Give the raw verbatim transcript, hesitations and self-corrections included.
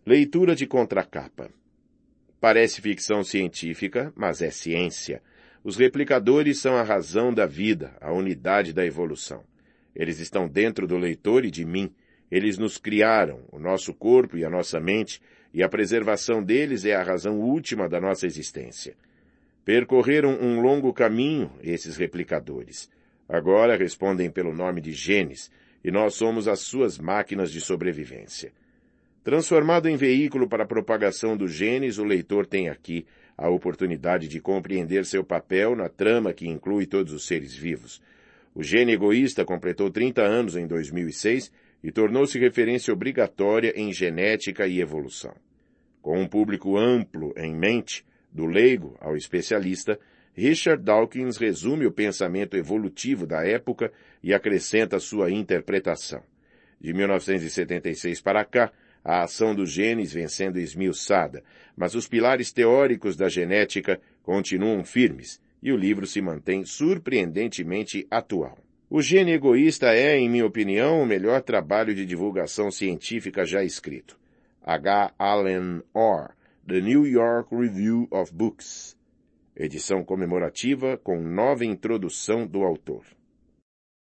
Leitura de contracapa. Parece ficção científica, mas é ciência. Os replicadores são a razão da vida, a unidade da evolução. Eles estão dentro do leitor e de mim. Eles nos criaram, o nosso corpo e a nossa mente, e a preservação deles é a razão última da nossa existência. Percorreram um longo caminho, esses replicadores. Agora respondem pelo nome de genes, e nós somos as suas máquinas de sobrevivência. Transformado em veículo para a propagação dos genes, o leitor tem aqui a oportunidade de compreender seu papel na trama que inclui todos os seres vivos. O gene egoísta completou trinta anos em dois mil e seis e tornou-se referência obrigatória em genética e evolução. Com um público amplo em mente, do leigo ao especialista, Richard Dawkins resume o pensamento evolutivo da época e acrescenta sua interpretação. De mil novecentos e setenta e seis para cá, a ação dos genes vem sendo esmiuçada, mas os pilares teóricos da genética continuam firmes e o livro se mantém surpreendentemente atual. O Gene Egoísta é, em minha opinião, o melhor trabalho de divulgação científica já escrito. H. Allen Orr, The New York Review of Books. Edição comemorativa com nova introdução do autor.